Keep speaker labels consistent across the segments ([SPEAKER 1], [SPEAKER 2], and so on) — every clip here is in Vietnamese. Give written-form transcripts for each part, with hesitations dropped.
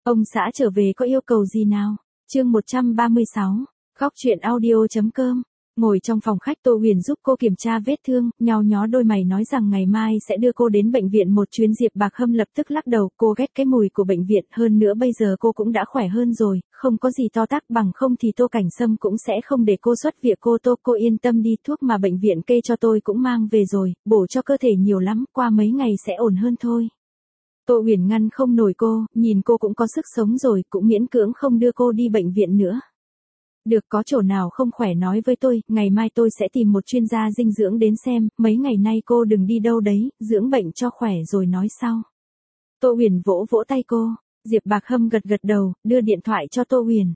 [SPEAKER 1] Ông xã trở về có yêu cầu gì nào? Chương 136, Khóc chuyện audio.com. Ngồi trong phòng khách, Tô Huyền giúp cô kiểm tra vết thương, nhao nhó đôi mày nói rằng ngày mai sẽ đưa cô đến bệnh viện một chuyến. Diệp Bạc Hâm lập tức lắc đầu, cô ghét cái mùi của bệnh viện, hơn nữa bây giờ cô cũng đã khỏe hơn rồi, không có gì to tát, bằng không thì Tô Cảnh Sâm cũng sẽ không để cô xuất viện. Cô yên tâm đi, thuốc mà bệnh viện kê cho tôi cũng mang về rồi, bổ cho cơ thể nhiều lắm, qua mấy ngày sẽ ổn hơn thôi. Tô Huyền ngăn không nổi cô, nhìn cô cũng có sức sống rồi, cũng miễn cưỡng không đưa cô đi bệnh viện nữa. Được, có chỗ nào không khỏe nói với tôi, ngày mai tôi sẽ tìm một chuyên gia dinh dưỡng đến xem, mấy ngày nay cô đừng đi đâu đấy, dưỡng bệnh cho khỏe rồi nói sau. Tô Huyền vỗ vỗ tay cô, Diệp Bạc Hâm gật gật đầu, đưa điện thoại cho Tô Huyền.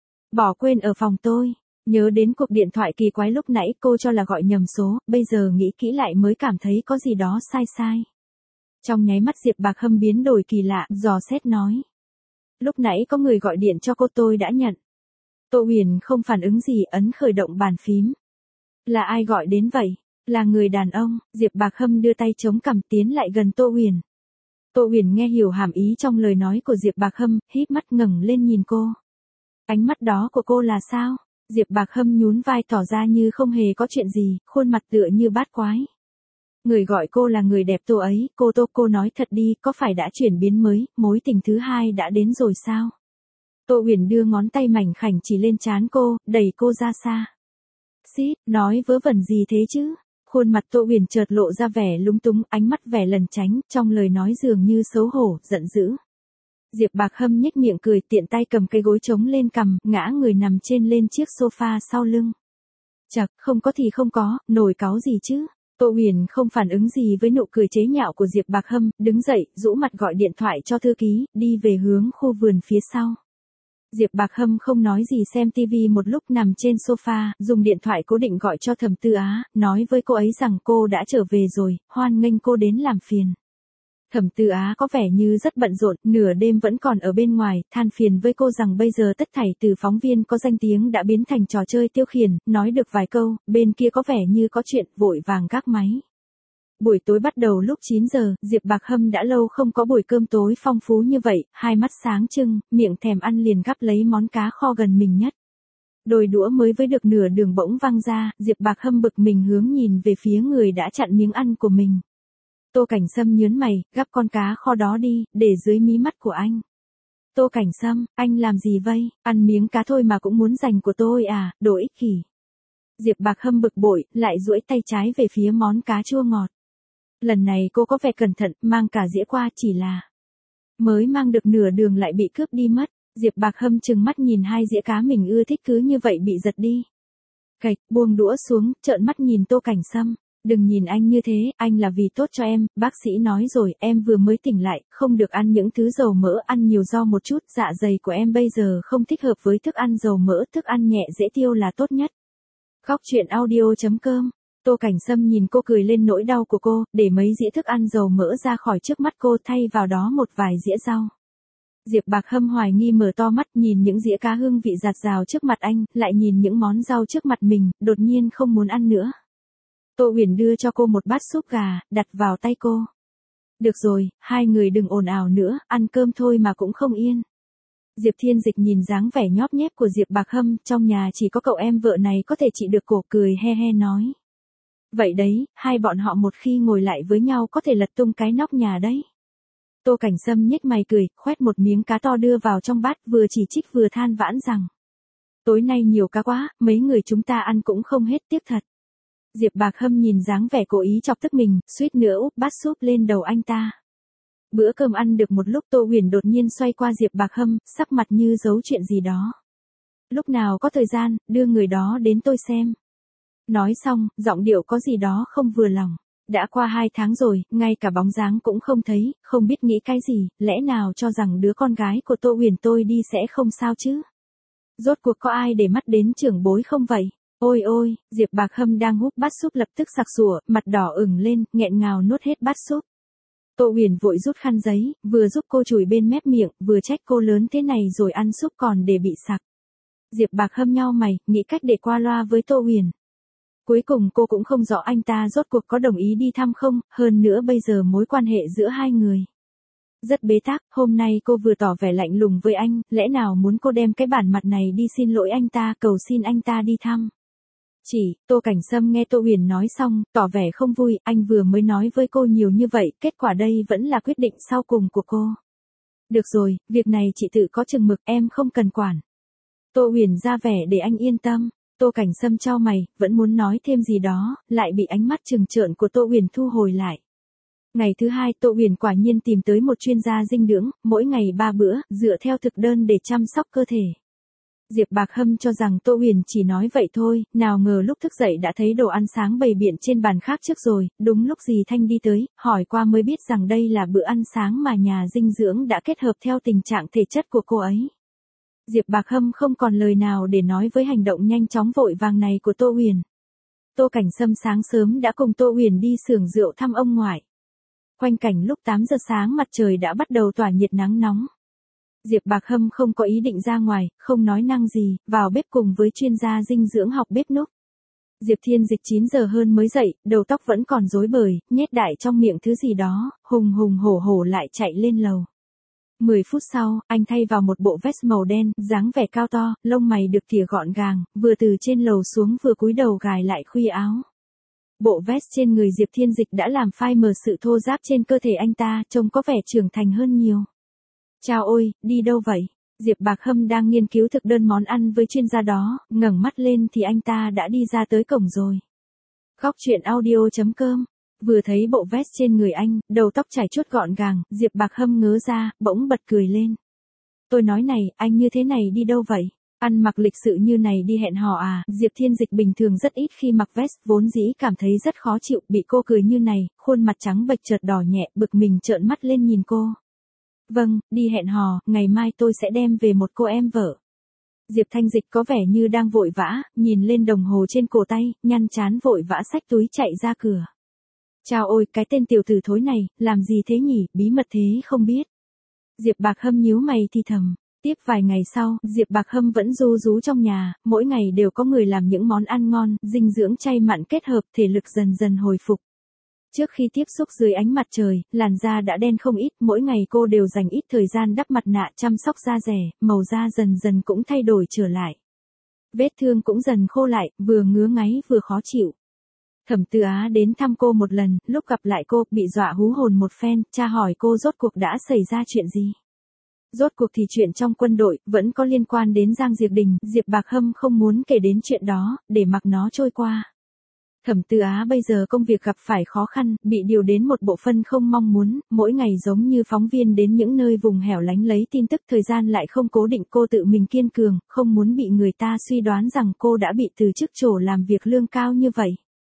[SPEAKER 1] Bỏ quên ở phòng tôi, nhớ đến cuộc điện thoại kỳ quái lúc nãy, cô cho là gọi nhầm số, bây giờ nghĩ kỹ lại mới cảm thấy có gì đó sai. Trong nháy mắt Diệp Bạc Hâm biến đổi kỳ lạ, dò xét nói. Lúc nãy có người gọi điện cho cô, tôi đã nhận. Tô Huyền không phản ứng gì, ấn khởi động bàn phím. Là ai gọi đến vậy? Là người đàn ông. Diệp Bạc Hâm đưa tay chống cằm tiến lại gần Tô Huyền. Tô Huyền nghe hiểu hàm ý trong lời nói của Diệp Bạc Hâm, híp mắt ngẩng lên nhìn cô. Ánh mắt đó của cô là sao? Diệp Bạc Hâm nhún vai tỏ ra như không hề có chuyện gì, khuôn mặt tựa như bát quái. Người gọi cô là người đẹp Tô ấy, cô nói thật đi, có phải đã chuyển biến mới, mối tình thứ hai đã đến rồi sao? Tô Huyền đưa ngón tay mảnh khảnh chỉ lên trán cô, đẩy cô ra xa. Xít, nói vớ vẩn gì thế chứ? Khuôn mặt Tô Huyền chợt lộ ra vẻ lúng túng, ánh mắt vẻ lẩn tránh, trong lời nói dường như xấu hổ, giận dữ. Diệp Bạc Hâm nhếch miệng cười, tiện tay cầm cây gối chống lên cằm, ngã người nằm lên chiếc sofa sau lưng. Chậc, không có thì không có, nổi cáu gì chứ? Tô Huyền không phản ứng gì với nụ cười chế nhạo của Diệp Bạc Hâm, đứng dậy, rũ mặt gọi điện thoại cho thư ký, đi về hướng khu vườn phía sau. Diệp Bạc Hâm không nói gì, xem tivi một lúc nằm trên sofa, dùng điện thoại cố định gọi cho Thẩm Tư Á, nói với cô ấy rằng cô đã trở về rồi, hoan nghênh cô đến làm phiền. Thẩm Tư Á có vẻ như rất bận rộn, nửa đêm vẫn còn ở bên ngoài, than phiền với cô rằng bây giờ tất thảy từ phóng viên có danh tiếng đã biến thành trò chơi tiêu khiển, nói được vài câu, bên kia có vẻ như có chuyện, vội vàng gác máy. Buổi tối bắt đầu lúc 9 giờ, Diệp Bạc Hâm đã lâu không có buổi cơm tối phong phú như vậy, hai mắt sáng trưng, miệng thèm ăn liền gắp lấy món cá kho gần mình nhất. Đôi đũa mới với được nửa đường bỗng văng ra, Diệp Bạc Hâm bực mình hướng nhìn về phía người đã chặn miếng ăn của mình. Tô Cảnh Sâm nhớn mày, gắp con cá kho đó đi, để dưới mí mắt của anh. Tô Cảnh Sâm, anh làm gì vậy? Ăn miếng cá thôi mà cũng muốn giành của tôi à, đồ ích kỷ. Diệp Bạc Hâm bực bội, lại duỗi tay trái về phía món cá chua ngọt. Lần này cô có vẻ cẩn thận, mang cả dĩa qua, chỉ là mới mang được nửa đường lại bị cướp đi mất. Diệp Bạc Hâm trừng mắt nhìn hai dĩa cá mình ưa thích cứ như vậy bị giật đi. Cạch, buông đũa xuống, trợn mắt nhìn Tô Cảnh Sâm. Đừng nhìn anh như thế, anh là vì tốt cho em, bác sĩ nói rồi, em vừa mới tỉnh lại, không được ăn những thứ dầu mỡ, ăn nhiều rau một chút, dạ dày của em bây giờ không thích hợp với thức ăn dầu mỡ, thức ăn nhẹ dễ tiêu là tốt nhất. Khóc chuyện audio.com. Tô Cảnh Sâm nhìn cô cười lên nỗi đau của cô, để mấy dĩa thức ăn dầu mỡ ra khỏi trước mắt cô, thay vào đó một vài dĩa rau. Diệp Bạc Hâm hoài nghi mở to mắt nhìn những dĩa cá hương vị dạt dào trước mặt anh, lại nhìn những món rau trước mặt mình, đột nhiên không muốn ăn nữa. Tô Huyền đưa cho cô một bát súp gà, đặt vào tay cô. Được rồi, hai người đừng ồn ào nữa, ăn cơm thôi mà cũng không yên. Diệp Thiên Dịch nhìn dáng vẻ nhóp nhép của Diệp Bạc Hâm, trong nhà chỉ có cậu em vợ này có thể trị được, cổ cười he he nói. Vậy đấy, hai bọn họ một khi ngồi lại với nhau có thể lật tung cái nóc nhà đấy. Tô Cảnh Sâm nhếch mày cười, khoét một miếng cá to đưa vào trong bát, vừa chỉ trích vừa than vãn rằng. Tối nay nhiều cá quá, mấy người chúng ta ăn cũng không hết, tiếc thật. Diệp Bạc Hâm nhìn dáng vẻ cố ý chọc tức mình, suýt nữa úp bát súp lên đầu anh ta. Bữa cơm ăn được một lúc, Tô Huyền đột nhiên xoay qua Diệp Bạc Hâm, sắc mặt như giấu chuyện gì đó. Lúc nào có thời gian, đưa người đó đến tôi xem. Nói xong, giọng điệu có gì đó không vừa lòng. Đã qua 2 tháng rồi, ngay cả bóng dáng cũng không thấy, không biết nghĩ cái gì, lẽ nào cho rằng đứa con gái của Tô Huyền tôi đi sẽ không sao chứ? Rốt cuộc có ai để mắt đến trưởng bối không vậy? Ôi ôi, Diệp Bạc Hâm đang húp bát súp lập tức sặc sủa, mặt đỏ ửng lên, nghẹn ngào nuốt hết bát súp. Tô Huyền vội rút khăn giấy, vừa giúp cô chùi bên mép miệng, vừa trách cô lớn thế này rồi ăn súp còn để bị sặc. Diệp Bạc Hâm nhau mày, nghĩ cách để qua loa với Tô Huyền. Cuối cùng cô cũng không rõ anh ta rốt cuộc có đồng ý đi thăm không, hơn nữa bây giờ mối quan hệ giữa hai người. Rất bế tắc, hôm nay cô vừa tỏ vẻ lạnh lùng với anh, lẽ nào muốn cô đem cái bản mặt này đi xin lỗi anh ta, cầu xin anh ta đi thăm. Tô Cảnh Sâm nghe Tô Huyền nói xong, tỏ vẻ không vui, anh vừa mới nói với cô nhiều như vậy, kết quả đây vẫn là quyết định sau cùng của cô. Được rồi, việc này chị tự có chừng mực, em không cần quản. Tô Huyền ra vẻ để anh yên tâm. Tô Cảnh Sâm chau mày, vẫn muốn nói thêm gì đó, lại bị ánh mắt trừng trợn của Tô Huyền thu hồi lại. Ngày thứ hai, Tô Huyền quả nhiên tìm tới một chuyên gia dinh dưỡng, mỗi ngày 3 bữa, dựa theo thực đơn để chăm sóc cơ thể. Diệp Bạc Hâm cho rằng Tô Huyền chỉ nói vậy thôi, nào ngờ lúc thức dậy đã thấy đồ ăn sáng bày biện trên bàn khác trước rồi, đúng lúc Dì Thanh đi tới, hỏi qua mới biết rằng đây là bữa ăn sáng mà nhà dinh dưỡng đã kết hợp theo tình trạng thể chất của cô ấy. Diệp Bạc Hâm không còn lời nào để nói với hành động nhanh chóng vội vàng này của Tô Huyền. Tô Cảnh Sâm sáng sớm đã cùng Tô Huyền đi xưởng rượu thăm ông ngoại. Quanh cảnh lúc 8 giờ sáng mặt trời đã bắt đầu tỏa nhiệt nắng nóng. Diệp Bạc Hâm không có ý định ra ngoài, không nói năng gì, vào bếp cùng với chuyên gia dinh dưỡng học bếp núc. Diệp Thiên Dịch 9 giờ hơn mới dậy, đầu tóc vẫn còn rối bời, nhét đại trong miệng thứ gì đó, hùng hùng hổ hổ lại chạy lên lầu. 10 phút sau, anh thay vào một bộ vest màu đen, dáng vẻ cao to, lông mày được tỉa gọn gàng, vừa từ trên lầu xuống vừa cúi đầu gài lại khuy áo. Bộ vest trên người Diệp Thiên Dịch đã làm phai mờ sự thô ráp trên cơ thể anh ta, trông có vẻ trưởng thành hơn nhiều. Chào ôi, đi đâu vậy? Diệp Bạc Hâm đang nghiên cứu thực đơn món ăn với chuyên gia đó, ngẩng mắt lên thì anh ta đã đi ra tới cổng rồi. Góc truyện audio.com. Vừa thấy bộ vest trên người anh, đầu tóc chải chuốt gọn gàng, Diệp Bạc Hâm ngớ ra, bỗng bật cười lên. Tôi nói này, anh như thế này đi đâu vậy? Ăn mặc lịch sự như này đi hẹn hò à? Diệp Thiên Dịch bình thường rất ít khi mặc vest, vốn dĩ cảm thấy rất khó chịu, bị cô cười như này, khuôn mặt trắng bệch chợt đỏ nhẹ, bực mình trợn mắt lên nhìn cô. Vâng, đi hẹn hò, ngày mai tôi sẽ đem về một cô em vợ. Diệp Thanh Dịch có vẻ như đang vội vã, nhìn lên đồng hồ trên cổ tay, nhăn trán vội vã xách túi chạy ra cửa. Chào ôi, cái tên tiểu tử thối này, làm gì thế nhỉ, bí mật thế không biết. Diệp Bạc Hâm nhíu mày thì thầm. Tiếp vài ngày sau, Diệp Bạc Hâm vẫn ru rú trong nhà, mỗi ngày đều có người làm những món ăn ngon, dinh dưỡng chay mặn kết hợp, thể lực dần dần hồi phục. Trước khi tiếp xúc dưới ánh mặt trời, làn da đã đen không ít, mỗi ngày cô đều dành ít thời gian đắp mặt nạ chăm sóc da dẻ, màu da dần dần cũng thay đổi trở lại. Vết thương cũng dần khô lại, vừa ngứa ngáy vừa khó chịu. Thẩm Tư Á đến thăm cô một lần, lúc gặp lại cô, bị dọa hú hồn một phen, tra hỏi cô rốt cuộc đã xảy ra chuyện gì. Rốt cuộc thì chuyện trong quân đội, vẫn có liên quan đến Giang Diệp Đình, Diệp Bạc Hâm không muốn kể đến chuyện đó, để mặc nó trôi qua. Thẩm Tư Á bây giờ công việc gặp phải khó khăn, bị điều đến một bộ phận không mong muốn, mỗi ngày giống như phóng viên đến những nơi vùng hẻo lánh lấy tin tức, thời gian lại không cố định, cô tự mình kiên cường, không muốn bị người ta suy đoán rằng cô đã bị từ chức chỗ làm việc lương cao như vậy.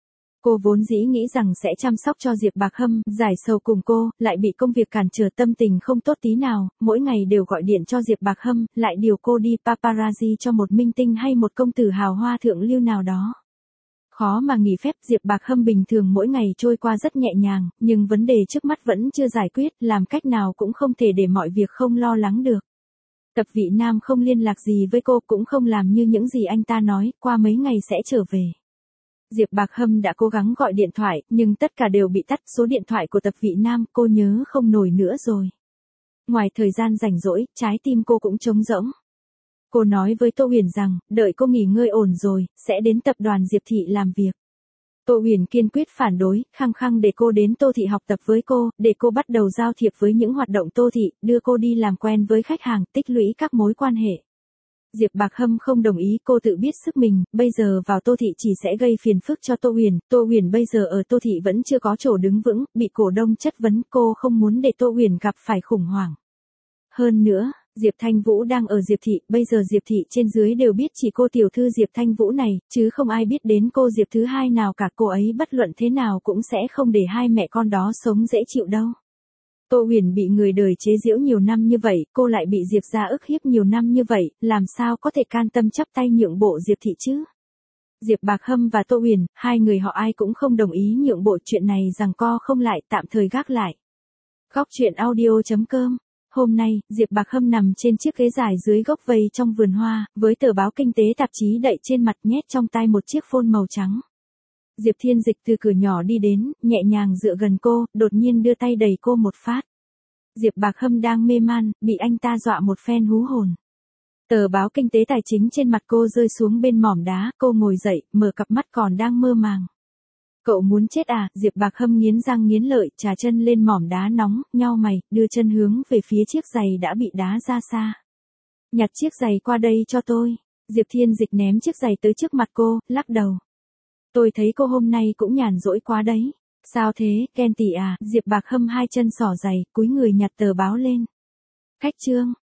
[SPEAKER 1] Cô vốn dĩ nghĩ rằng sẽ chăm sóc cho Diệp Bạc Hâm, giải sầu cùng cô, lại bị công việc cản trở, tâm tình không tốt tí nào, mỗi ngày đều gọi điện cho Diệp Bạc Hâm, lại điều cô đi paparazzi cho một minh tinh hay một công tử hào hoa thượng lưu nào đó. Khó mà nghỉ phép, Diệp Bạc Hâm bình thường mỗi ngày trôi qua rất nhẹ nhàng, nhưng vấn đề trước mắt vẫn chưa giải quyết, làm cách nào cũng không thể để mọi việc không lo lắng được. Tập Vị Nam không liên lạc gì với cô, cũng không làm như những gì anh ta nói, qua mấy ngày sẽ trở về. Diệp Bạc Hâm đã cố gắng gọi điện thoại, nhưng tất cả đều bị tắt, số điện thoại của Tập Vị Nam cô nhớ không nổi nữa rồi. Ngoài thời gian rảnh rỗi, trái tim cô cũng trống rỗng. Cô nói với Tô Huyền rằng, đợi cô nghỉ ngơi ổn rồi, sẽ đến tập đoàn Diệp Thị làm việc. Tô Huyền kiên quyết phản đối, khăng khăng để cô đến Tô Thị học tập với cô, để cô bắt đầu giao thiệp với những hoạt động Tô Thị, đưa cô đi làm quen với khách hàng, tích lũy các mối quan hệ. Diệp Bạc Hâm không đồng ý, cô tự biết sức mình, bây giờ vào Tô Thị chỉ sẽ gây phiền phức cho Tô Huyền bây giờ ở Tô Thị vẫn chưa có chỗ đứng vững, bị cổ đông chất vấn, cô không muốn để Tô Huyền gặp phải khủng hoảng. Hơn nữa, Diệp Thanh Vũ đang ở Diệp Thị, bây giờ Diệp Thị trên dưới đều biết chỉ cô tiểu thư Diệp Thanh Vũ này, chứ không ai biết đến cô Diệp thứ hai nào cả, cô ấy bất luận thế nào cũng sẽ không để hai mẹ con đó sống dễ chịu đâu. Tô Huyền bị người đời chế giễu nhiều năm như vậy, cô lại bị Diệp gia ức hiếp nhiều năm như vậy, làm sao có thể can tâm chắp tay nhượng bộ Diệp Thị chứ? Diệp Bạc Hâm và Tô Huyền, hai người họ ai cũng không đồng ý nhượng bộ, chuyện này giằng co không lại, tạm thời gác lại. Góc truyện audio.com. Hôm nay, Diệp Bạc Hâm nằm trên chiếc ghế dài dưới gốc vây trong vườn hoa, với tờ báo kinh tế tạp chí đậy trên mặt, nhét trong tay một chiếc phone màu trắng. Diệp Thiên Dịch từ cửa nhỏ đi đến, nhẹ nhàng dựa gần cô, đột nhiên đưa tay đẩy cô một phát. Diệp Bạc Hâm đang mê man, bị anh ta dọa một phen hú hồn. Tờ báo kinh tế tài chính trên mặt cô rơi xuống bên mỏm đá, cô ngồi dậy, mở cặp mắt còn đang mơ màng. Cậu muốn chết à? Diệp Bạc Hâm nghiến răng nghiến lợi, trà chân lên mỏm đá nóng, nhao mày, đưa chân hướng về phía chiếc giày đã bị đá ra xa. Nhặt chiếc giày qua đây cho tôi. Diệp Thiên Dịch ném chiếc giày tới trước mặt cô, lắc đầu. Tôi thấy cô hôm nay cũng nhàn rỗi quá đấy. Sao thế, Ken tỷ à? Diệp Bạc Hâm hai chân xỏ giày, cúi người nhặt tờ báo lên. Khách trương,